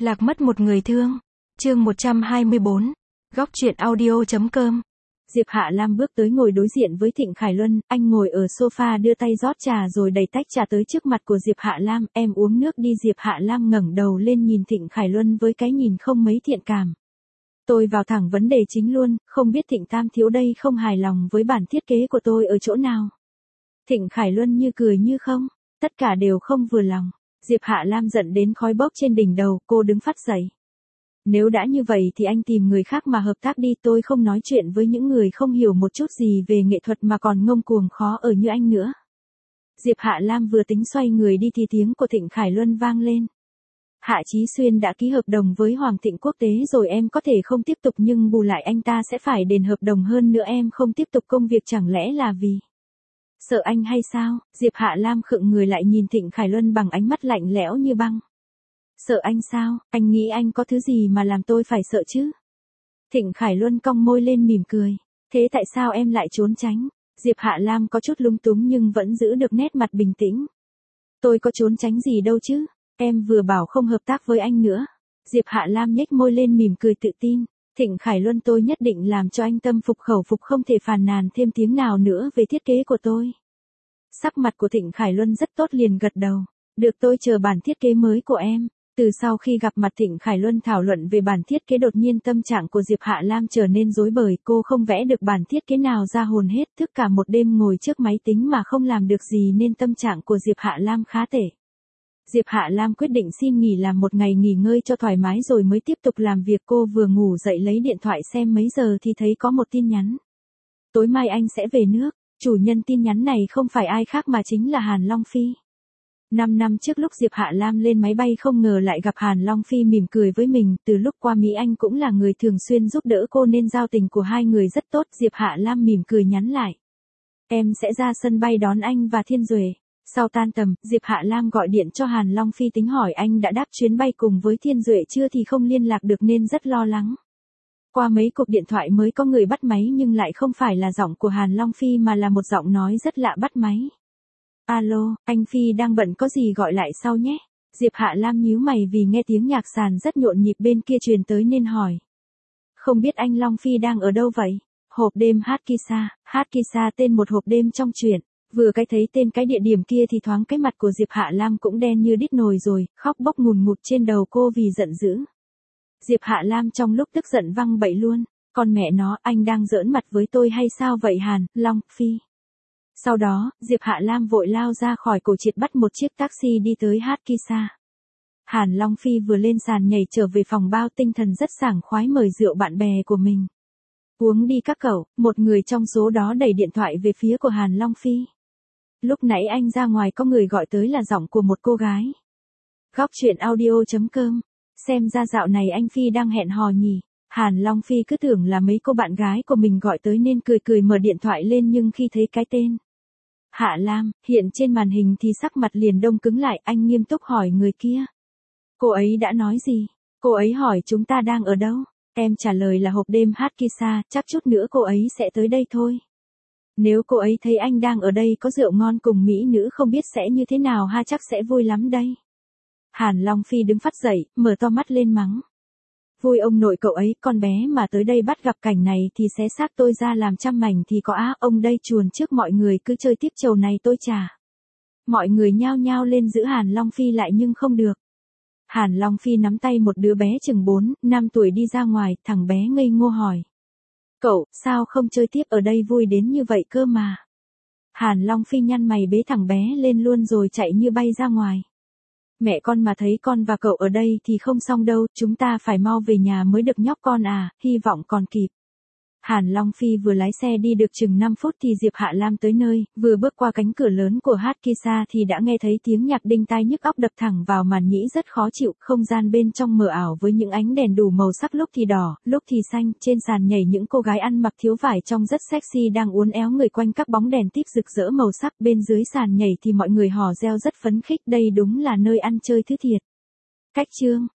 Lạc mất một người thương. Chương 124. Góc truyện audio.com. Diệp Hạ Lam bước tới ngồi đối diện với Thịnh Khải Luân, anh ngồi ở sofa đưa tay rót trà rồi đẩy tách trà tới trước mặt của Diệp Hạ Lam, em uống nước đi. Diệp Hạ Lam ngẩng đầu lên nhìn Thịnh Khải Luân với cái nhìn không mấy thiện cảm. Tôi vào thẳng vấn đề chính luôn, không biết Thịnh Tam thiếu đây không hài lòng với bản thiết kế của tôi ở chỗ nào. Thịnh Khải Luân như cười như không, tất cả đều không vừa lòng. Diệp Hạ Lam giận đến khói bốc trên đỉnh đầu, cô đứng phắt dậy. Nếu đã như vậy thì anh tìm người khác mà hợp tác đi, tôi không nói chuyện với những người không hiểu một chút gì về nghệ thuật mà còn ngông cuồng khó ở như anh nữa. Diệp Hạ Lam vừa tính xoay người đi thì tiếng của Thịnh Khải Luân vang lên. Hạ Chí Xuyên đã ký hợp đồng với Hoàng Thịnh Quốc tế rồi, em có thể không tiếp tục nhưng bù lại anh ta sẽ phải đền hợp đồng, hơn nữa em không tiếp tục công việc chẳng lẽ là vì sợ anh hay sao? Diệp Hạ Lam khựng người lại nhìn Thịnh Khải Luân bằng ánh mắt lạnh lẽo như băng. Sợ anh sao? Anh nghĩ anh có thứ gì mà làm tôi phải sợ chứ? Thịnh Khải Luân cong môi lên mỉm cười. Thế tại sao em lại trốn tránh? Diệp Hạ Lam có chút lung túng nhưng vẫn giữ được nét mặt bình tĩnh. Tôi có trốn tránh gì đâu chứ? Em vừa bảo không hợp tác với anh nữa. Diệp Hạ Lam nhếch môi lên mỉm cười tự tin. Thịnh Khải Luân, tôi nhất định làm cho anh tâm phục khẩu phục, không thể phàn nàn thêm tiếng nào nữa về thiết kế của tôi. Sắc mặt của Thịnh Khải Luân rất tốt, liền gật đầu. Được, tôi chờ bản thiết kế mới của em. Từ sau khi gặp mặt Thịnh Khải Luân thảo luận về bản thiết kế, đột nhiên tâm trạng của Diệp Hạ Lam trở nên rối bời, cô không vẽ được bản thiết kế nào ra hồn hết, thức cả một đêm ngồi trước máy tính mà không làm được gì nên tâm trạng của Diệp Hạ Lam khá tệ. Diệp Hạ Lam quyết định xin nghỉ làm một ngày nghỉ ngơi cho thoải mái rồi mới tiếp tục làm việc. Cô vừa ngủ dậy lấy điện thoại xem mấy giờ thì thấy có một tin nhắn. Tối mai anh sẽ về nước. Chủ nhân tin nhắn này không phải ai khác mà chính là Hàn Long Phi. 5 năm trước lúc Diệp Hạ Lam lên máy bay không ngờ lại gặp Hàn Long Phi mỉm cười với mình, từ lúc qua Mỹ anh cũng là người thường xuyên giúp đỡ cô nên giao tình của hai người rất tốt. Diệp Hạ Lam mỉm cười nhắn lại. Em sẽ ra sân bay đón anh và Thiên Duệ. Sau tan tầm, Diệp Hạ Lam gọi điện cho Hàn Long Phi tính hỏi anh đã đáp chuyến bay cùng với Thiên Duệ chưa thì không liên lạc được nên rất lo lắng. Qua mấy cuộc điện thoại mới có người bắt máy nhưng lại không phải là giọng của Hàn Long Phi mà là một giọng nói rất lạ bắt máy. Alo, anh Phi đang bận, có gì gọi lại sau nhé. Diệp Hạ Lam nhíu mày vì nghe tiếng nhạc sàn rất nhộn nhịp bên kia truyền tới nên hỏi. Không biết anh Long Phi đang ở đâu vậy? Hộp đêm Hatkisa tên một hộp đêm trong truyện. Vừa cái thấy tên cái địa điểm kia thì thoáng cái mặt của Diệp Hạ Lam cũng đen như đít nồi rồi, khóc bốc ngùn ngụt trên đầu cô vì giận dữ. Diệp Hạ Lam trong lúc tức giận văng bậy luôn. Con mẹ nó, anh đang giỡn mặt với tôi hay sao vậy Hàn Long Phi? Sau đó, Diệp Hạ Lam vội lao ra khỏi cổ triệt bắt một chiếc taxi đi tới Hatkisa. Hàn Long Phi vừa lên sàn nhảy trở về phòng bao, tinh thần rất sảng khoái mời rượu bạn bè của mình. Uống đi các cậu, một người trong số đó đẩy điện thoại về phía của Hàn Long Phi. Lúc nãy anh ra ngoài có người gọi tới là giọng của một cô gái. Góc truyện audio.com. Xem ra dạo này anh Phi đang hẹn hò nhỉ. Hàn Long Phi cứ tưởng là mấy cô bạn gái của mình gọi tới nên cười cười mở điện thoại lên, nhưng khi thấy cái tên Hạ Lam hiện trên màn hình thì sắc mặt liền đông cứng lại. Anh nghiêm túc hỏi người kia. Cô ấy đã nói gì? Cô ấy hỏi chúng ta đang ở đâu? Em trả lời là hộp đêm Hatkisa, chắc chút nữa cô ấy sẽ tới đây thôi. Nếu cô ấy thấy anh đang ở đây có rượu ngon cùng mỹ nữ không biết sẽ như thế nào ha, chắc sẽ vui lắm đây. Hàn Long Phi đứng phắt dậy, mở to mắt lên mắng. Vui ông nội cậu ấy, con bé mà tới đây bắt gặp cảnh này thì xé xác tôi ra làm trăm mảnh thì có á, ông đây chuồn trước mọi người cứ chơi tiếp trầu này tôi trả. Mọi người nhao nhao lên giữ Hàn Long Phi lại nhưng không được. Hàn Long Phi nắm tay một đứa bé chừng 4, 5 tuổi đi ra ngoài, thằng bé ngây ngô hỏi. Cậu, sao không chơi tiếp ở đây vui đến như vậy cơ mà. Hàn Long Phi nhăn mày bế thằng bé lên luôn rồi chạy như bay ra ngoài. Mẹ con mà thấy con và cậu ở đây thì không xong đâu, chúng ta phải mau về nhà mới được nhóc con à, hy vọng còn kịp. Hàn Long Phi vừa lái xe đi được chừng 5 phút thì Diệp Hạ Lam tới nơi, vừa bước qua cánh cửa lớn của Hatkisa thì đã nghe thấy tiếng nhạc đinh tai nhức óc đập thẳng vào màn nhĩ rất khó chịu, không gian bên trong mờ ảo với những ánh đèn đủ màu sắc, lúc thì đỏ, lúc thì xanh, trên sàn nhảy những cô gái ăn mặc thiếu vải trông rất sexy đang uốn éo người quanh các bóng đèn típ rực rỡ màu sắc, bên dưới sàn nhảy thì mọi người hò reo rất phấn khích, đây đúng là nơi ăn chơi thứ thiệt. Cách chương